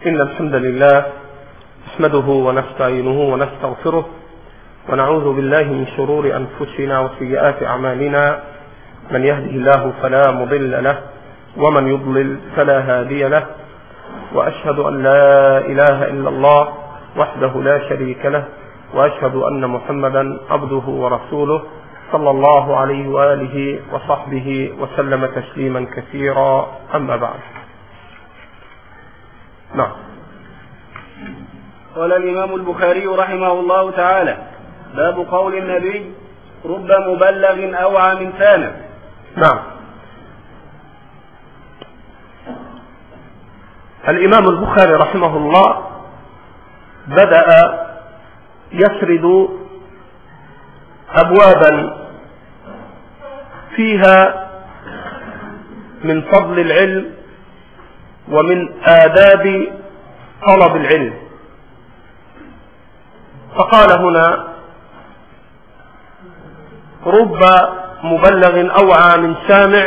إن الحمد لله نحمده ونستعينه ونستغفره ونعوذ بالله من شرور أنفسنا وسيئات أعمالنا. من يهده الله فلا مضل له ومن يضلل فلا هادي له، وأشهد أن لا إله إلا الله وحده لا شريك له، وأشهد أن محمدا عبده ورسوله صلى الله عليه وآله وصحبه وسلم تسليما كثيرا. أما بعد. نعم. قال الإمام البخاري رحمه الله تعالى: باب قول النبي: رب مبلغ أوعى من سامع. نعم. الإمام البخاري رحمه الله بدأ يسرد أبوابا فيها من فضل العلم ومن آداب طلب العلم، فقال هنا: رب مبلغ أوعى من سامع،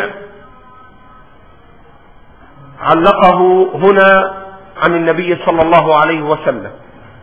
علقه هنا عن النبي صلى الله عليه وسلم.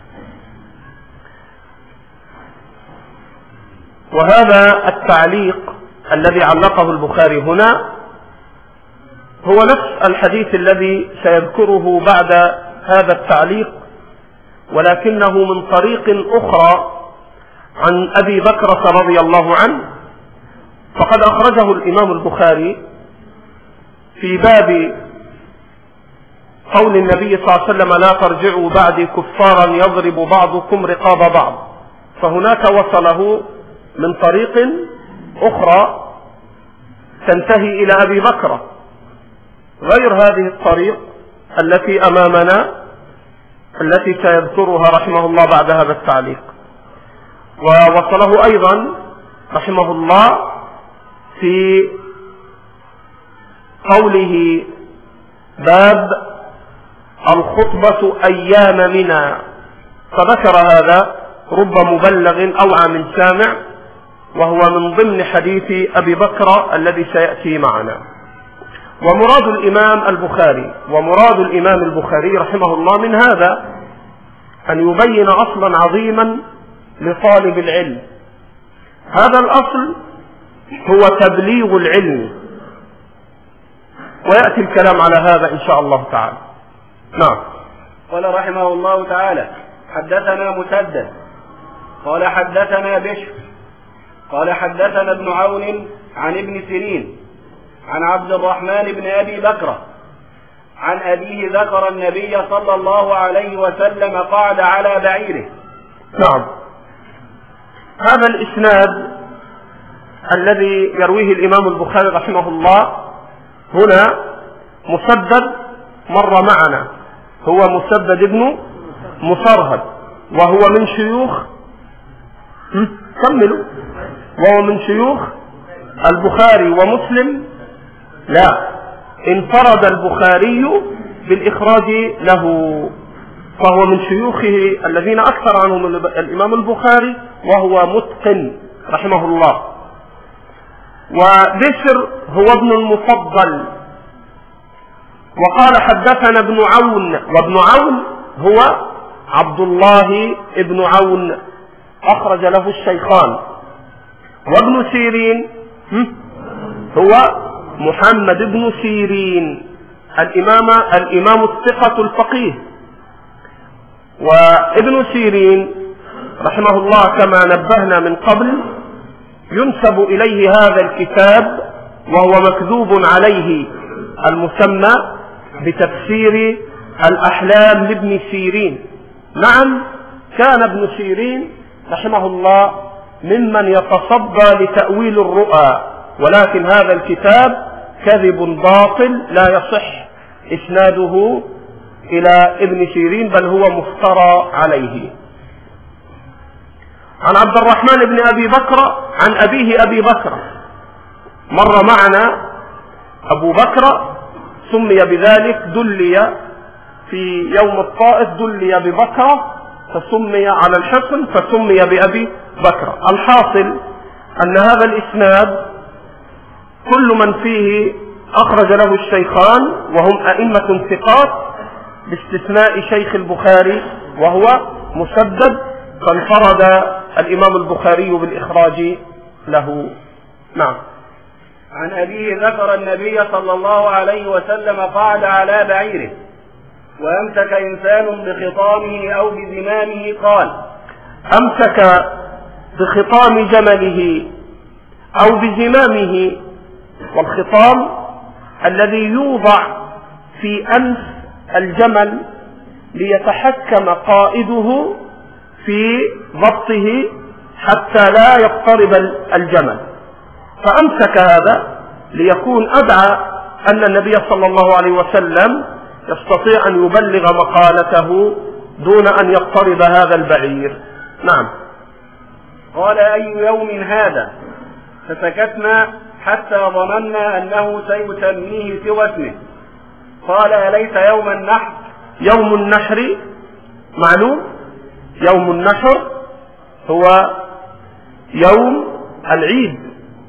وهذا التعليق الذي علقه البخاري هنا هو نفس الحديث الذي سيذكره بعد هذا التعليق، ولكنه من طريق أخرى عن أبي بكرة رضي الله عنه، فقد أخرجه الإمام البخاري في باب قول النبي صلى الله عليه وسلم: لا ترجعوا بعدي كفارا يضرب بعضكم رقاب بعض. فهناك وصله من طريق أخرى تنتهي إلى أبي بكرة غير هذه الطريق التي أمامنا التي سيذكرها رحمه الله بعد هذا التعليق. ووصله أيضا رحمه الله في قوله: باب الخطبة أيام منى، فذكر هذا رب مبلغ أوعى من سامع، وهو من ضمن حديث أبي بكر الذي سيأتي معنا. ومراد الإمام البخاري رحمه الله من هذا أن يبين أصلا عظيما لطالب العلم. هذا الأصل هو تبليغ العلم، ويأتي الكلام على هذا إن شاء الله تعالى. نعم. قال رحمه الله تعالى: حدثنا مسدد قال حدثنا بشر قال حدثنا ابن عون عن ابن سيرين عن عبد الرحمن بن أبي بكر عن أبيه ذكر النبي صلى الله عليه وسلم قعد على بعيره. نعم. هذا الإسناد الذي يرويه الإمام البخاري رحمه الله هنا مسدد مر معنا، هو مسدد ابن مصرهد، وهو من شيوخ كملوا وهو من شيوخ البخاري ومسلم. لا، انفرد البخاري بالإخراج له، فهو من شيوخه الذين أكثر عنهم الإمام البخاري، وهو متقن رحمه الله. وبشر هو ابن المفضل. وقال حدثنا ابن عون، وابن عون هو عبد الله ابن عون أخرج له الشيخان. وابن سيرين هو محمد بن سيرين الإمام الثقة الفقيه. وابن سيرين رحمه الله كما نبهنا من قبل ينسب إليه هذا الكتاب، وهو مكذوب عليه، المسمى بتفسير الأحلام لابن سيرين. نعم، كان ابن سيرين رحمه الله ممن يتصدى لتأويل الرؤى، ولكن هذا الكتاب كذب باطل لا يصح إسناده إلى ابن سيرين، بل هو مفترى عليه. عن عبد الرحمن بن أبي بكر عن أبيه أبي بكر، مر معنا أبو بكر سمي بذلك، دلي في يوم الطائف دلي ببكرة فسمي على الحصن فسمي بأبي بكر. الحاصل أن هذا الإسناد كل من فيه أخرج له الشيخان وهم أئمة ثقات، باستثناء شيخ البخاري وهو مسدد، فانفرد الإمام البخاري بالإخراج له. نعم. عن أبيه ذكر النبي صلى الله عليه وسلم قعد على بعيره وأمسك إنسان بخطامه أو بزمامه، قال: أمسك بخطام جمله أو بزمامه، والخطام الذي يوضع في أنف الجمل ليتحكم قائده في ضبطه حتى لا يضطرب الجمل، فأمسك هذا ليكون أدعى أن النبي صلى الله عليه وسلم يستطيع أن يبلغ مقالته دون أن يضطرب هذا البعير. نعم. قال: أي يوم هذا؟ فسكتنا حتى ظننا أنه سيسميه سوى اسمه. قال: أليس يوم النحر؟ يوم النحر معلوم، يوم النحر هو يوم العيد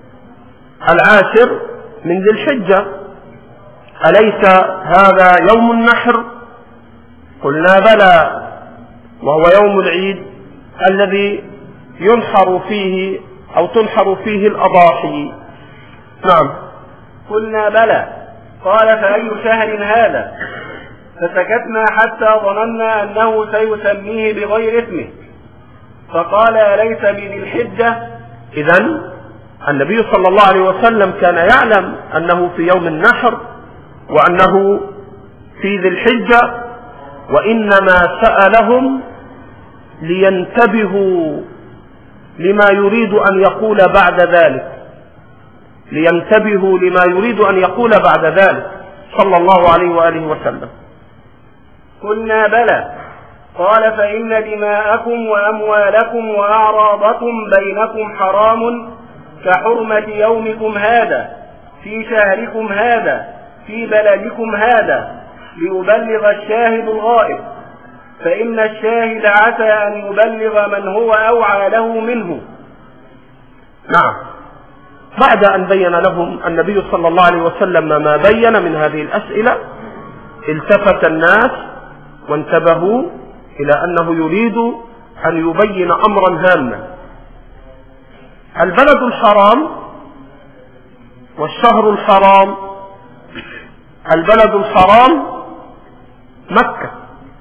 10 من ذي الحجة، أليس هذا يوم النحر؟ قلنا بلى، وهو يوم العيد الذي ينحر فيه أو تنحر فيه الأضاحي. نعم. قلنا بلى. قال: فأي شهر هذا؟ فسكتنا حتى ظننا أنه سيسميه بغير اسمه، فقال: أليس بذي الحجة؟ إذن النبي صلى الله عليه وسلم كان يعلم أنه في يوم النحر وأنه في ذي الحجة، وإنما سألهم لينتبهوا لما يريد أن يقول بعد ذلك، لينتبهوا لما يريد أن يقول بعد ذلك صلى الله عليه وآله وسلم. قلنا بلى. قال: فإن دماءكم وأموالكم وأعراضكم بينكم حرام كحرمة يومكم هذا في شهركم هذا في بلدكم هذا، ليبلغ الشاهد الغائب، فإن الشاهد عسى أن يبلغ من هو أوعى له منه. نعم. بعد أن بين لهم النبي صلى الله عليه وسلم ما بين من هذه الأسئلة، التفت الناس وانتبهوا إلى أنه يريد أن يبين أمرا هاما. البلد الحرام والشهر الحرام، البلد الحرام مكة،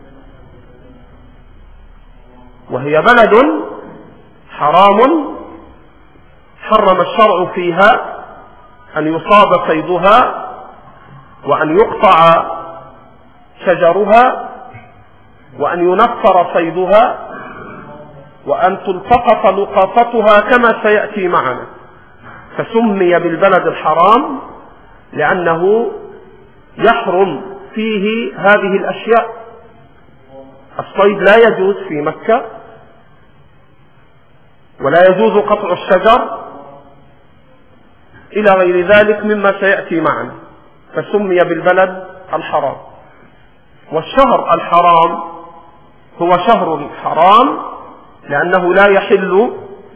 وهي بلد حرام حرم الشرع فيها أن يصاب صيدها وأن يقطع شجرها وأن ينفر صيدها وأن تلتقط لقاطتها كما سيأتي معنا. فسمي بالبلد الحرام لأنه يحرم فيه هذه الأشياء. الصيد لا يجوز في مكة، ولا يجوز قطع الشجر إلى غير ذلك مما سيأتي معنا، فسمي بالبلد الحرام. والشهر الحرام هو شهر حرام لأنه لا يحل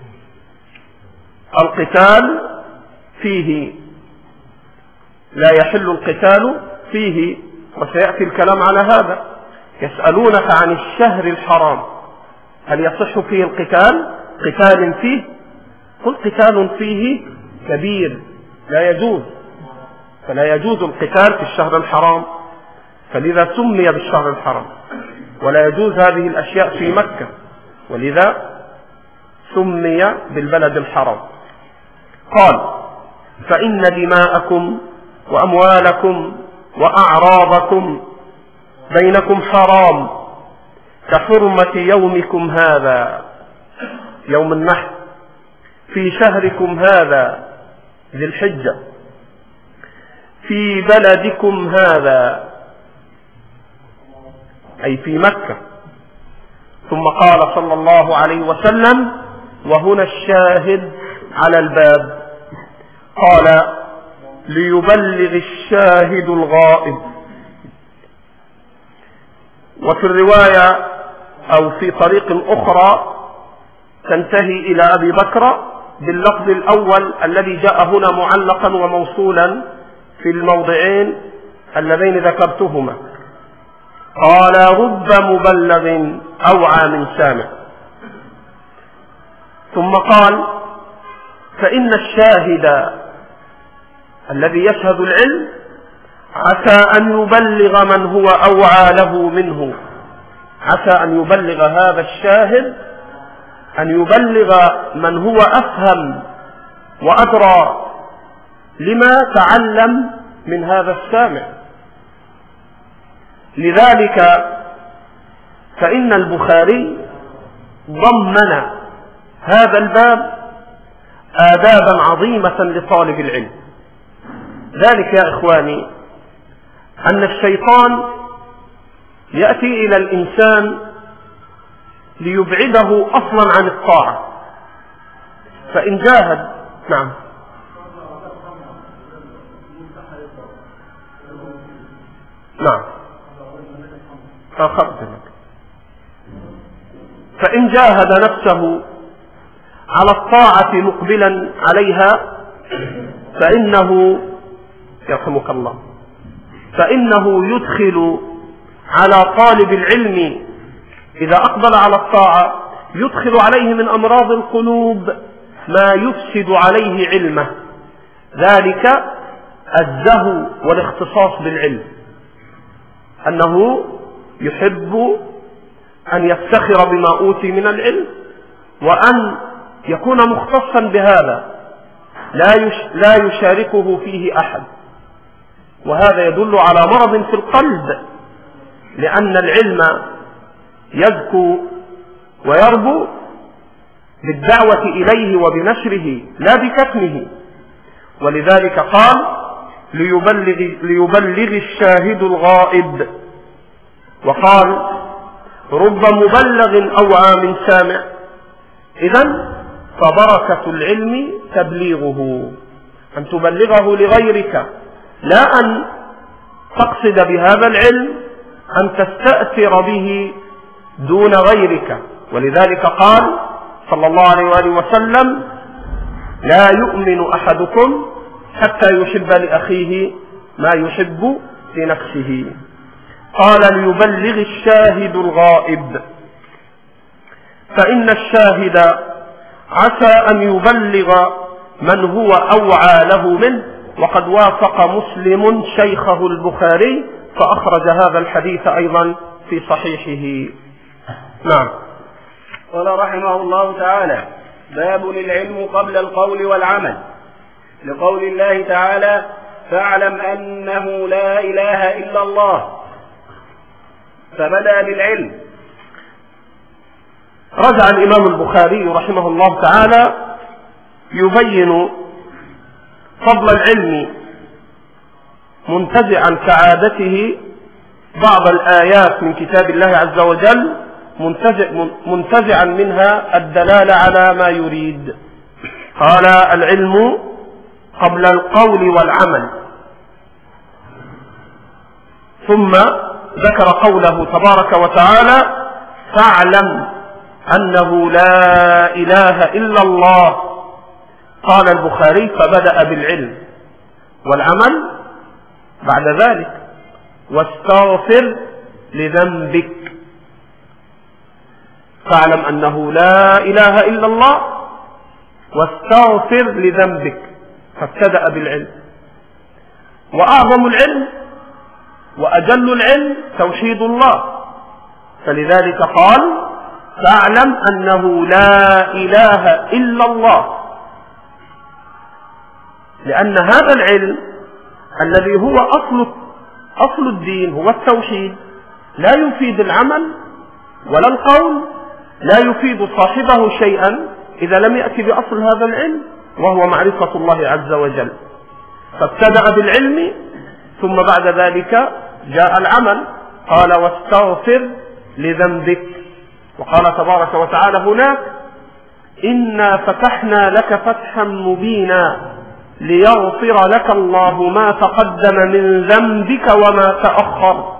القتال فيه، لا يحل القتال فيه، وسيأتي الكلام على هذا. يسألونك عن الشهر الحرام هل يصح فيه القتال؟ قتال فيه؟ قل قتال فيه كبير لا يجوز، فلا يجوز القتال في الشهر الحرام، فلذا سمي بالشهر الحرام، ولا يجوز هذه الأشياء في مكة، ولذا سمي بالبلد الحرام. قال: فإن دماءكم وأموالكم وأعراضكم بينكم حرام كحرمة يومكم هذا يوم النحر في شهركم هذا ذي الحجة في بلدكم هذا، أي في مكة. ثم قال صلى الله عليه وسلم: وهنا الشاهد على الباب، قال: ليبلغ الشاهد الغائب. وفي الرواية أو في طريق أخرى تنتهي إلى أبي بكر باللفظ الأول الذي جاء هنا معلقا وموصولا في الموضعين اللذين ذكرتهما. قال رب مبلغ أوعى من سامع. ثم قال فإن الشاهد الذي يشهد العلم عسى أن يبلغ من هو أوعى له منه، عسى أن يبلغ هذا الشاهد أن يبلغ من هو أفهم وأدرى لما تعلم من هذا السامع. لذلك فإن البخاري ضمن هذا الباب آدابا عظيمة لطالب العلم. ذلك يا إخواني أن الشيطان يأتي إلى الإنسان ليبعده أصلا عن الطاعة، فإن جاهد نعم فإن جاهد نفسه على الطاعة مقبلا عليها فإنه يرحمك الله فإنه يدخل على طالب العلم إذا أقبل على الطاعة يدخل عليه من أمراض القلوب ما يفسد عليه علمه، ذلك الزهو والاختصاص بالعلم، أنه يحب أن يفتخر بما أوتي من العلم وأن يكون مختصا بهذا لا يشاركه فيه أحد، وهذا يدل على مرض في القلب، لأن العلم يزكو ويربو بالدعوة إليه وبنشره لا بكتمه. ولذلك قال ليبلغ الشاهد الغائب، وقال رب مبلغ أوعى من سامع. إذن فبركة العلم تبليغه، أن تبلغه لغيرك، لا أن تقصد بهذا العلم أن تستأثر به دون غيرك. ولذلك قال صلى الله عليه وآله وسلم لا يؤمن أحدكم حتى يحب لأخيه ما يحب لنفسه. قال ليبلغ الشاهد الغائب، فإن الشاهد عسى أن يبلغ من هو أوعى له منه. وقد وافق مسلم شيخه البخاري فأخرج هذا الحديث أيضا في صحيحه. نعم. قال رحمه الله تعالى باب العلم قبل القول والعمل، لقول الله تعالى فاعلم أنه لا إله إلا الله، فبدأ بالعلم. رجع الإمام البخاري رحمه الله تعالى يبين فضل العلم منتزعا كعادته بعض الآيات من كتاب الله عز وجل منتزعا منها الدلالة على ما يريد. قال العلم قبل القول والعمل، ثم ذكر قوله تبارك وتعالى فاعلم أنه لا إله إلا الله. قال البخاري فبدأ بالعلم والعمل بعد ذلك واستغفر لذنبك. فاعلم أنه لا إله إلا الله واستغفر لذنبك، فابتدأ بالعلم. وأعظم العلم وأجل العلم توحيد الله، فلذلك قال فاعلم أنه لا إله إلا الله، لأن هذا العلم الذي هو أصل الدين هو التوحيد لا يفيد العمل ولا القول، لا يفيد صاحبه شيئا إذا لم يأتي بأصل هذا العلم وهو معرفة الله عز وجل. فابتدأ بالعلم ثم بعد ذلك جاء العمل. قال واستغفر لذنبك. وقال تبارك وتعالى هناك إنا فتحنا لك فتحا مبينا ليغفر لك الله ما تقدم من ذنبك وما تأخر.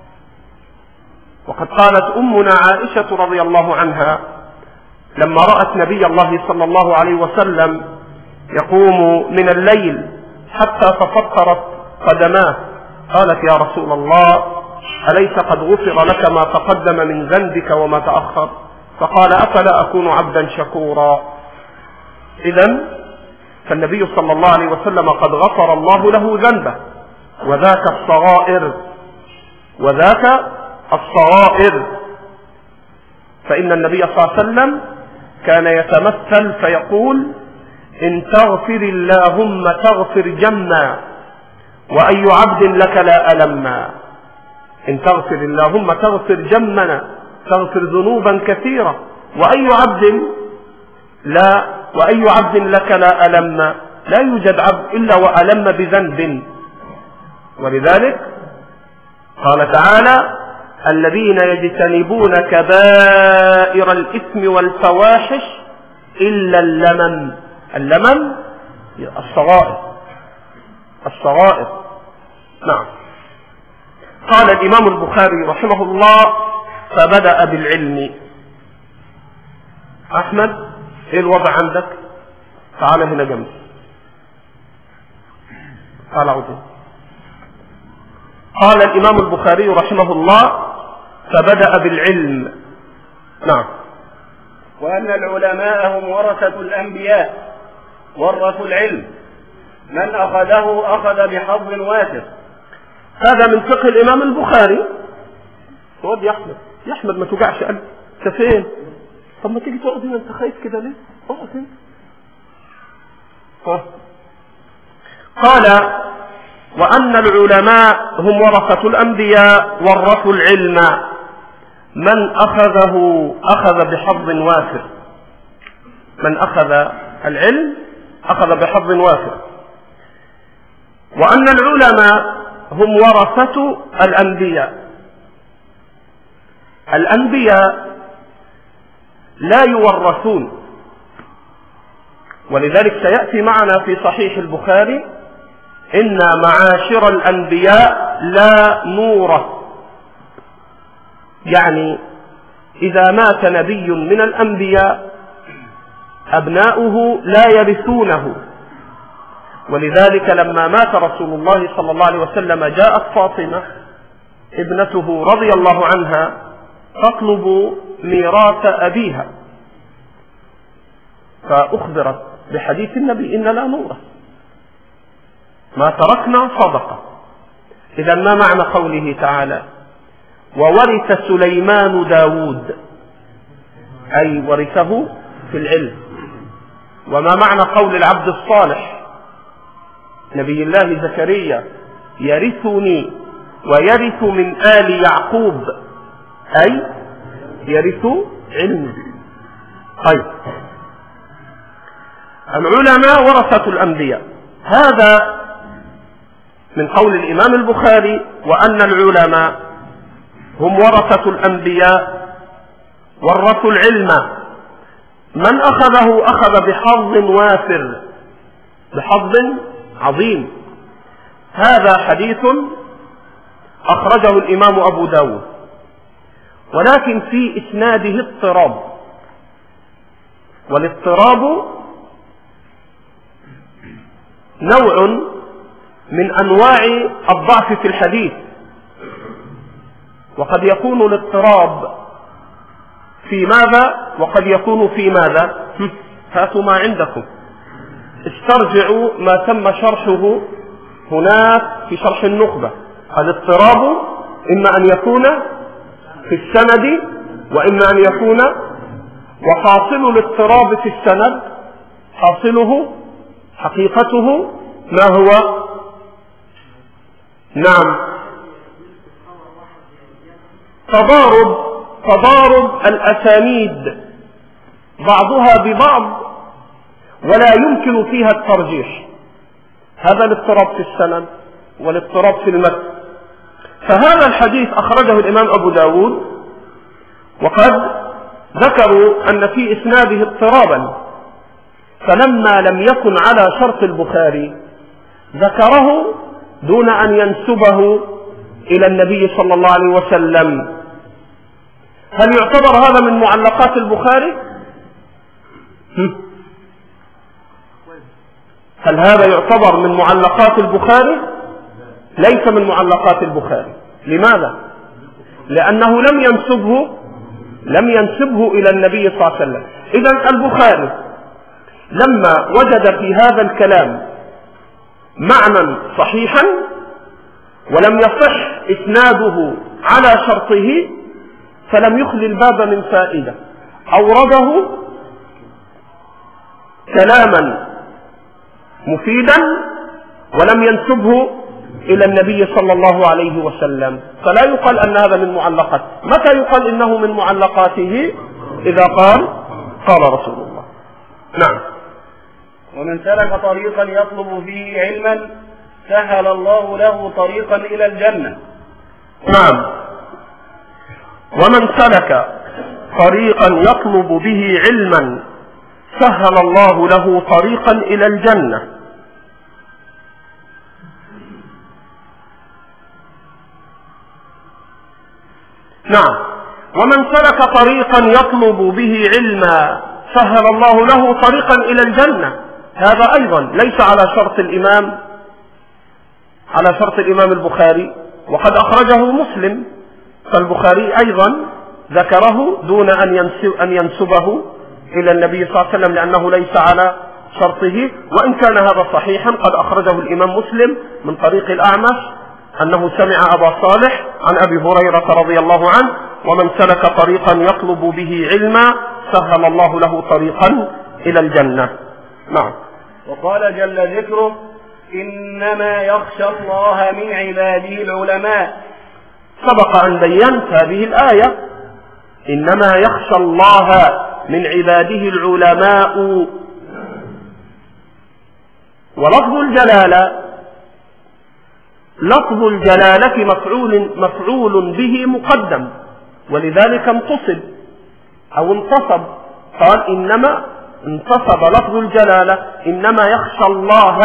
وقد قالت أمنا عائشة رضي الله عنها لما رأت نبي الله صلى الله عليه وسلم يقوم من الليل حتى تفطرت قدماه قالت يا رسول الله أليس قد غفر لك ما تقدم من ذنبك وما تأخر؟ فقال أفلا أكون عبدا شكورا. إذن فالنبي صلى الله عليه وسلم قد غفر الله له ذنبه، وذاك الصغائر. فإن النبي صلى الله عليه وسلم كان يتمثل فيقول إن تغفر اللهم تغفر جما وأي عبد لك لا ألما. إن تغفر اللهم تغفر جمنا، تغفر ذنوبا كثيرة، وأي عبد لك لا ألما. لا يوجد عبد إلا وألم بذنب. ولذلك قال تعالى الذين يجتنبون كبائر الإثم والفواحش إلا اللمم الصغائر. نعم. قال الإمام البخاري رحمه الله فبدأ بالعلم. أحمد إيه الوضع عندك؟ تعال هنا جنبي. تعال عودي. قال الإمام البخاري رحمه الله فبدأ بالعلم. نعم. وأن العلماء هم ورثة الأنبياء، ورثوا العلم، من أخذه أخذ بحظ وافر. هذا من فقه الإمام البخاري. تقعد يا أحمد ما توجعش قلبي. أنت فين؟ طب ما تيجي تقعد هنا، أنت خايف كده ليه؟ اقعد هنا. قال وأن العلماء هم ورثة الأنبياء ورثوا العلم، من أخذه أخذ بحظ وافر. من أخذ العلم أخذ بحظ وافر. وأن العلماء هم ورثة الأنبياء. الأنبياء لا يورثون، ولذلك سيأتي معنا في صحيح البخاري إن معاشر الأنبياء لا نورث. يعني إذا مات نبي من الأنبياء أبناؤه لا يرثونه. ولذلك لما مات رسول الله صلى الله عليه وسلم جاءت فاطمة ابنته رضي الله عنها تطلب ميراث أبيها، فأخبرت بحديث النبي إن لا نورث، ما تركنا صدقة. إذا ما معنى قوله تعالى وورث سليمان داود؟ أي ورثه في العلم. وما معنى قول العبد الصالح نبي الله زكريا يرثني ويرث من آل يعقوب؟ أي يرث علم. طيب، العلماء ورثة الأنبياء، هذا من قول الإمام البخاري وأن العلماء هم ورثة الأنبياء ورثوا العلم، من أخذه أخذ بحظ وافر، بحظ عظيم. هذا حديث أخرجه الإمام أبو داود، ولكن في إسناده اضطراب، والاضطراب نوع من أنواع الضعف في الحديث. وقد يكون الاضطراب في ماذا وقد يكون في ماذا؟ هاتوا ما عندكم، استرجعوا ما تم شرحه هناك في شرح النخبة. الاضطراب إما أن يكون في السند وإما أن يكون، وحاصل الاضطراب في السند حاصله حقيقته ما هو؟ نعم، تضارب الأسانيد بعضها ببعض ولا يمكن فيها الترجيح. هذا الاضطراب في السند والاضطراب في المتن. فهذا الحديث أخرجه الإمام أبو داود، وقد ذكروا أن في إسناده اضطرابا، فلما لم يكن على شرط البخاري ذكره دون أن ينسبه إلى النبي صلى الله عليه وسلم. هل يعتبر هذا من معلقات البخاري؟ هل هذا يعتبر من معلقات البخاري؟ ليس من معلقات البخاري. لماذا؟ لأنه لم ينسبه إلى النبي صلى الله عليه وسلم. إذن البخاري لما وجد في هذا الكلام معنى صحيحا ولم يصح إسناده على شرطه فلم يخل الباب من فائدة، أورده كلاما مفيدا ولم ينسبه إلى النبي صلى الله عليه وسلم، فلا يقال أن هذا من معلقات. متى يقال إنه من معلقاته؟ إذا قال رسول الله. نعم. ومن سلك طريقا يطلب فيه علما سهل الله له طريقا إلى الجنة. نعم. ومن سلك طريقا يطلب به علما سهل الله له طريقا إلى الجنة. نعم. ومن سلك طريقا يطلب به علما سهل الله له طريقا إلى الجنة، هذا أيضا ليس على شرط الإمام البخاري، وقد أخرجه مسلم، فالبخاري أيضا ذكره دون أن ينسبه إلى النبي صلى الله عليه وسلم لأنه ليس على شرطه، وإن كان هذا صحيحا قد أخرجه الإمام مسلم من طريق الأعمش أنه سمع أبا صالح عن أبي هريرة رضي الله عنه: ومن سلك طريقا يطلب به علما سهل الله له طريقا إلى الجنة. نعم. وقال جل ذكره: إنما يخشى الله من عباده العلماء. سبق أن بينت هذه الآية: إنما يخشى الله من عباده العلماء، لفظ الجلالة مفعول به مقدم، ولذلك انتصب أو انتصب، قال إنما انتصب لفظ الجلالة إنما يخشى الله،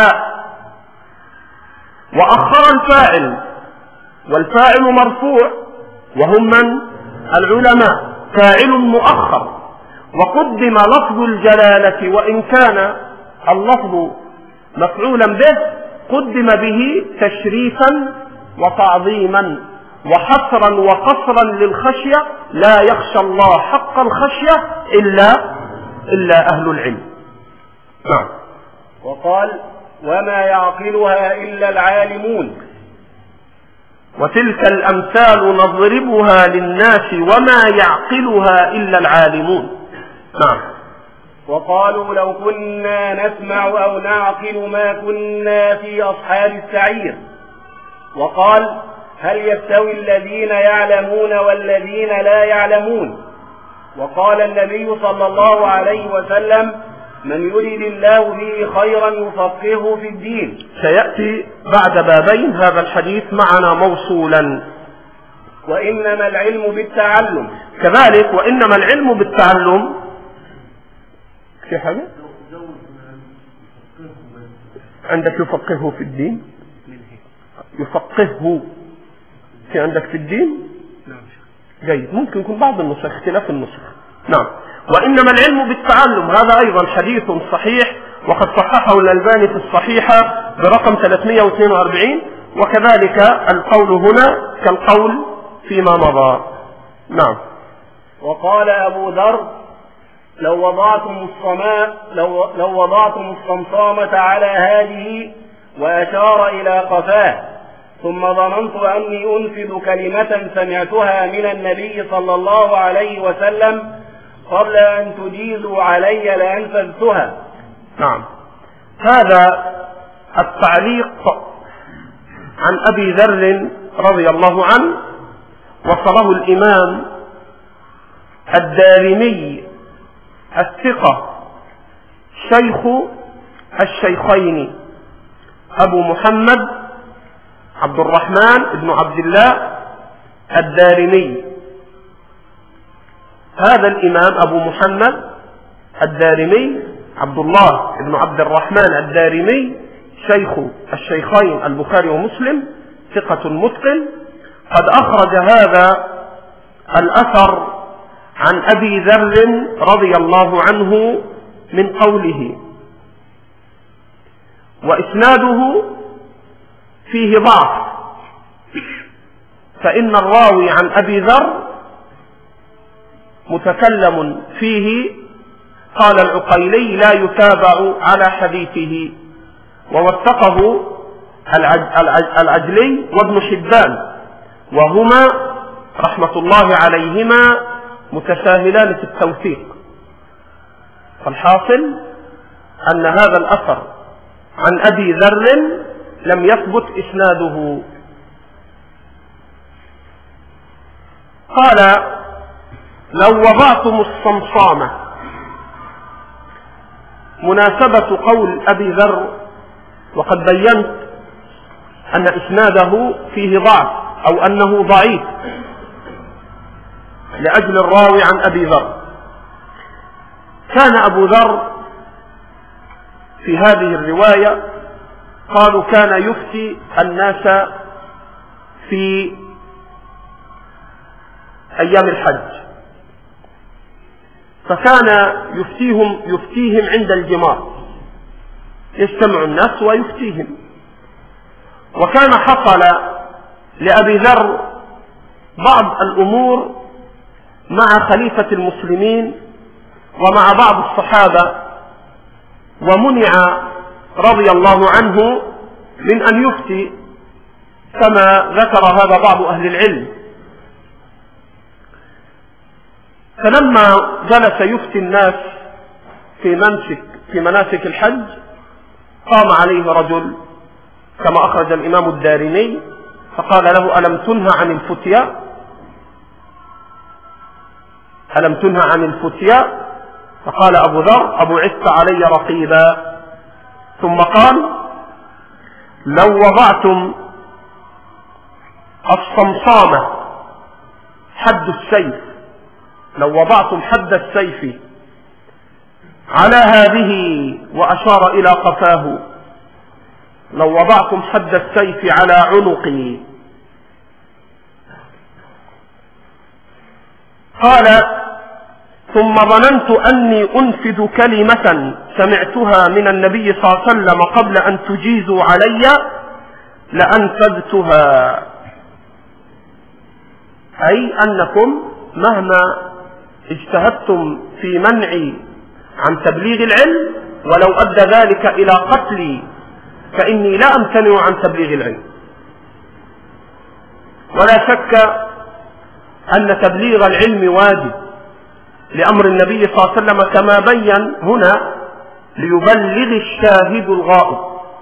وأخر الفاعل، والفاعل مرفوع وهم من؟ العلماء، فاعل مؤخر، وقدم لفظ الجلالة وإن كان اللفظ مفعولا به قدم به تشريفا وتعظيما وحصرا وقصرا للخشية، لا يخشى الله حق الخشية إلا أهل العلم. نعم. وقال: وما يعقلها إلا العالمون. وتلك الأمثال نضربها للناس وما يعقلها إلا العالمون. نعم. وقالوا لو كنا نسمع أو نعقل ما كنا في أصحاب السعير. وقال: هل يستوي الذين يعلمون والذين لا يعلمون. وقال النبي صلى الله عليه وسلم: من يريد الله به خيرا يفقهه في الدين. سيأتي بعد بابين هذا الحديث معنا موصولا. وإنما العلم بالتعلم. كذلك وإنما العلم بالتعلم. في حاجة عندك يفقهه في الدين، يفقهه في عندك في الدين. جيد، ممكن يكون بعض النسخ اختلاف النسخ. نعم. وإنما العلم بالتعلم، هذا أيضا حديث صحيح وقد صححه الألباني في الصحيحة برقم 342، وكذلك القول هنا كالقول فيما مضى. نعم. وقال أبو ذر: لو وضعتم الصمصامة على هذه، وأشار إلى قفاه، ثم ظننت أني أنفذ كلمة سمعتها من النبي صلى الله عليه وسلم قبل أن تجيزوا علي لأنفذتها. نعم. هذا التعليق عن أبي ذر رضي الله عنه وصله الإمام الدارمي الثقة شيخ الشيخين أبو محمد عبد الرحمن بن عبد الله الدارمي. هذا الإمام أبو محمد الدارمي عبد الله بن عبد الرحمن الدارمي شيخ الشيخين البخاري ومسلم، ثقة متقن، قد أخرج هذا الأثر عن أبي ذر رضي الله عنه من قوله، وإسناده فيه ضعف، فإن الراوي عن أبي ذر متكلم فيه. قال العقيلي لا يتابع على حديثه، ووثقه العجلي وابن حبان، وهما رحمة الله عليهما متساهلان في التوثيق. فالحاصل أن هذا الأثر عن أبي ذر لم يثبت إسناده. قال لو وضعتم الصمصامة. مناسبة قول أبي ذر، وقد بينت أن إسناده فيه ضعف أو أنه ضعيف لأجل الراوي عن أبي ذر. كان أبو ذر في هذه الرواية قالوا كان يفتي الناس في أيام الحج، فكان يفتيهم عند الجمار، يجتمع الناس ويفتيهم. وكان حصل لأبي ذر بعض الأمور مع خليفة المسلمين ومع بعض الصحابة، ومنع رضي الله عنه من أن يفتي كما ذكر هذا بعض أهل العلم. فلما جلس يفتي الناس في مناسك الحج، قام عليه رجل كما أخرج الإمام الدارمي فقال له ألم تنهى عن الفتيا؟ ألم تنهى عن الفتيا؟ فقال أبو ذر أبعثت علي رقيبا. ثم قال لو وضعتم الصمصامة حد السيف، لو وضعتم حد السيف على هذه، وأشار إلى قفاه، لو وضعتم حد السيف على عنقي. قال ثم ظننت أني أنفذ كلمة سمعتها من النبي صلى الله عليه وسلم قبل أن تجيزوا علي لأنفذتها، أي أنكم مهما اجتهدتم في منعي عن تبليغ العلم ولو أدى ذلك إلى قتلي فإني لا أمتنع عن تبليغ العلم. ولا شك أن تبليغ العلم واجب لأمر النبي صلى الله عليه وسلم كما بين هنا ليبلغ الشاهد الغائب.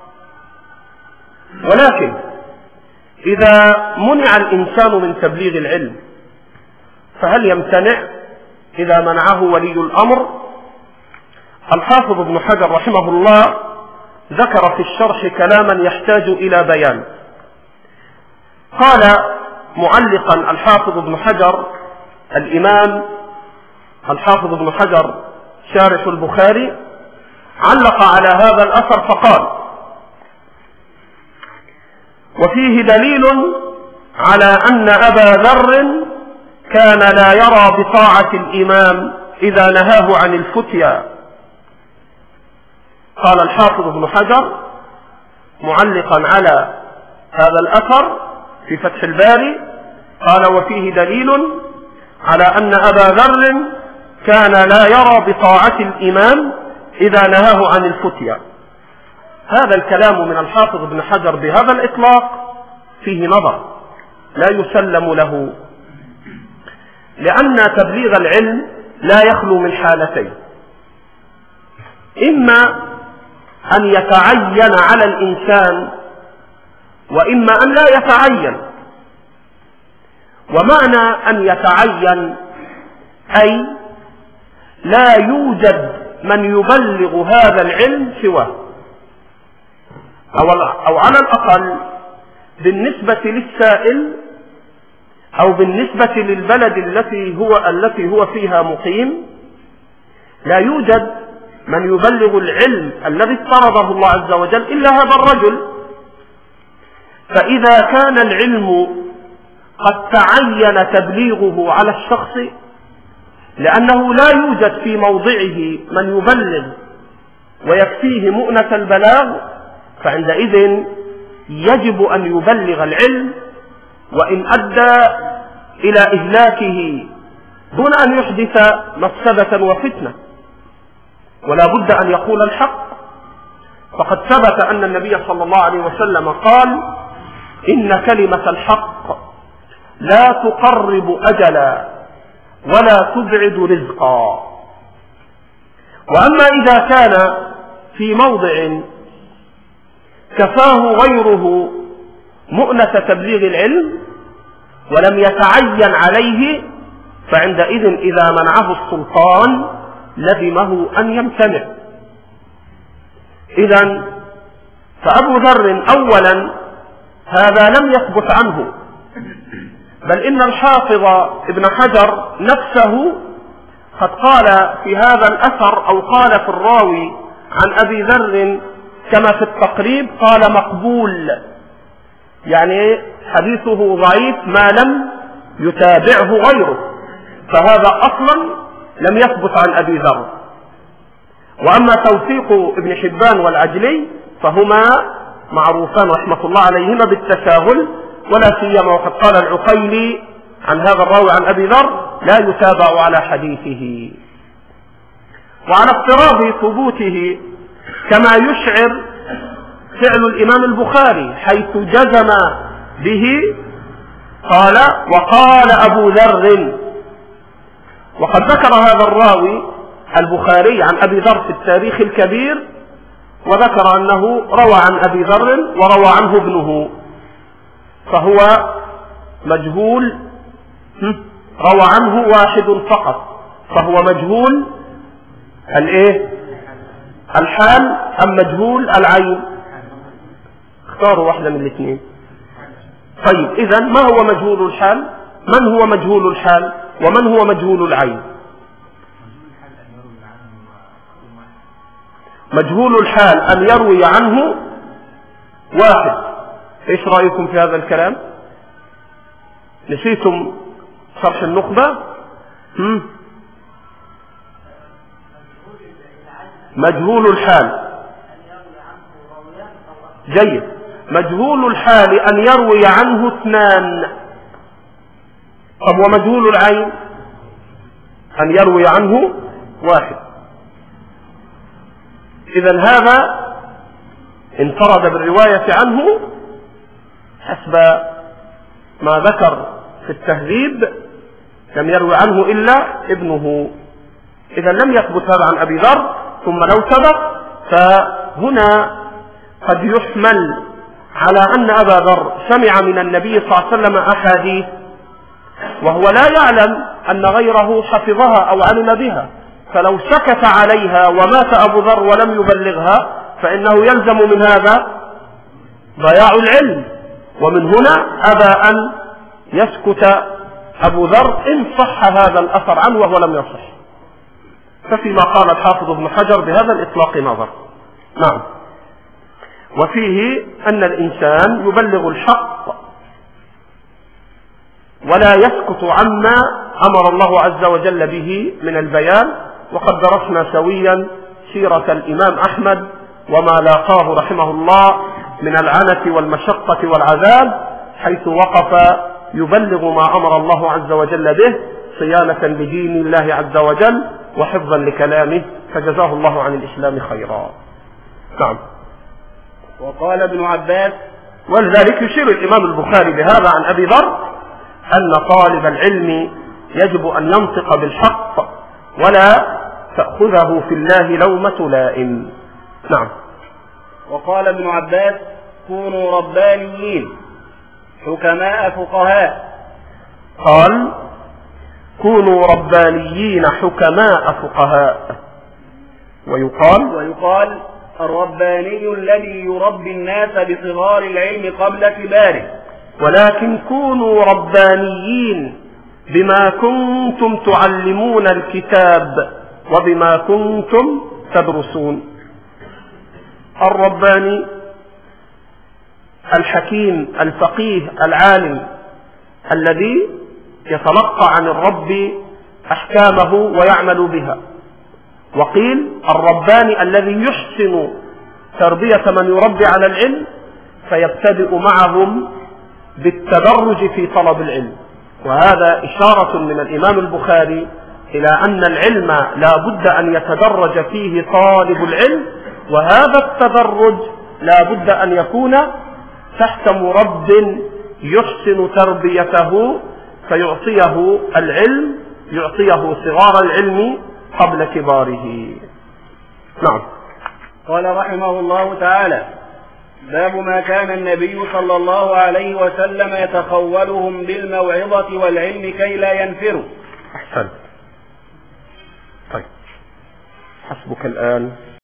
ولكن إذا منع الإنسان من تبليغ العلم فهل يمتنع إذا منعه ولي الأمر؟ الحافظ ابن حجر رحمه الله ذكر في الشرح كلاما يحتاج إلى بيان. قال معلقا الحافظ ابن حجر، الإمام الحافظ ابن حجر شارح البخاري، علق على هذا الأثر فقال وفيه دليل على أن أبا ذر كان لا يرى بطاعة الإمام إذا نهاه عن الفتيا. قال الحافظ ابن حجر معلقا على هذا الأثر في فتح الباري، قال وفيه دليل على أن أبا ذر كان لا يرى بطاعة الإمام إذا نهاه عن الفتيا. هذا الكلام من الحافظ ابن حجر بهذا الإطلاق فيه نظر لا يسلم له، لأن تبليغ العلم لا يخلو من حالتين: إما أن يتعين على الإنسان، وإما أن لا يتعين. ومعنى أن يتعين أي لا يوجد من يبلغ هذا العلم سواه، أو على الأقل بالنسبة للسائل أو بالنسبة للبلد التي هو فيها مقيم، لا يوجد من يبلغ العلم الذي افترضه الله عز وجل إلا هذا الرجل. فإذا كان العلم قد تعين تبليغه على الشخص لأنه لا يوجد في موضعه من يبلغ ويكفيه مؤنة البلاغ، فعندئذ يجب أن يبلغ العلم وإن أدى إلى إهلاكه دون أن يحدث مفسدة وفتنة، ولا بد أن يقول الحق. فقد ثبت أن النبي صلى الله عليه وسلم قال: إن كلمة الحق لا تقرب أجلا ولا تبعد رزقا. وأما إذا كان في موضع كفاه غيره مؤنة تبليغ العلم ولم يتعين عليه، فعندئذ إذا منعه السلطان لزمه أن يمتنع. إذن فأبو ذر أولا هذا لم يثبت عنه، بل إن الحافظ ابن حجر نفسه قد قال في هذا الأثر، أو قال في الراوي عن أبي ذر كما في التقريب، قال مقبول، يعني حديثه ضعيف ما لم يتابعه غيره، فهذا أصلا لم يثبت عن أبي ذر. وأما توثيق ابن حبان والعجلي فهما معروفان رحمة الله عليهما بالتساهل، ولا سيما وقد قال العقيلي عن هذا الراوي عن أبي ذر لا يتابع على حديثه. وعلى افتراض ثبوته كما يشعر فعل الإمام البخاري حيث جزم به قال: وقال أبو ذر. وقد ذكر هذا الراوي البخاري عن أبي ذر في التاريخ الكبير، وذكر أنه روى عن أبي ذر وروى عنه ابنه، فهو مجهول، روى عنه واحد فقط، فهو مجهول الحال أم مجهول العين؟ اختاروا واحدة من الاثنين. طيب إذن ما هو مجهول الحال؟ من هو مجهول الحال ومن هو مجهول العين؟ مجهول الحال أن يروي عنه واحد. ايش رأيكم في هذا الكلام؟ نسيتم شرح النخبة؟ مجهول الحال، جيد. مجهول الحال أن يروي عنه اثنان. طب ومجهول العين أن يروي عنه واحد. إذن هذا انفرد بالرواية عنه حسب ما ذكر في التهذيب، لم يروي عنه إلا ابنه. إذن لم يثبت هذا عن أبي ذر. ثم لو ثبت فهنا قد يحمل على أن أبا ذر سمع من النبي صلى الله عليه وسلم أحاديث وهو لا يعلم أن غيره حفظها أو علم بها، فلو سكت عليها ومات أبو ذر ولم يبلغها فإنه يلزم من هذا ضياع العلم. ومن هنا أبى أن يسكت أبو ذر إن صح هذا الأثر عنه وهو لم يصح. ففيما قال الحافظ ابن حجر بهذا الإطلاق نظر. نعم. وفيه أن الإنسان يبلغ الحق ولا يسكت عما أمر الله عز وجل به من البيان. وقد درسنا سويا سيرة الإمام أحمد وما لاقاه رحمه الله من العنة والمشقة والعذاب، حيث وقف يبلغ ما أمر الله عز وجل به صيانة لدين الله عز وجل وحفظا لكلامه، فجزاه الله عن الإسلام خيرا. نعم. وقال ابن عباس: ولذلك يشير الإمام البخاري بهذا عن أبي ذر أن طالب العلم يجب أن ينطق بالحق ولا تأخذه في الله لومة لائم. نعم. وقال ابن عباس: كونوا ربانيين حكماء فقهاء. قال: كونوا ربانيين حكماء فقهاء. ويقال الرباني الذي يربي الناس بصغار العلم قبل كباره. ولكن كونوا ربانيين بما كنتم تعلمون الكتاب وبما كنتم تدرسون. الرباني الحكيم الفقيه العالم الذي يتلقى عن الرب أحكامه ويعمل بها. وقيل الرباني الذي يحسن تربية من يربي على العلم فيبتدئ معهم بالتدرج في طلب العلم. وهذا إشارة من الإمام البخاري إلى أن العلم لا بد أن يتدرج فيه طالب العلم، وهذا التدرج لا بد أن يكون تحت مرب يحسن تربيته فيعطيه العلم، يعطيه صغار العلم قبل كباره. نعم. قال رحمه الله تعالى: باب ما كان النبي صلى الله عليه وسلم يتخولهم بالموعظة والعلم كي لا ينفروا. أحسن. طيب، حسبك الآن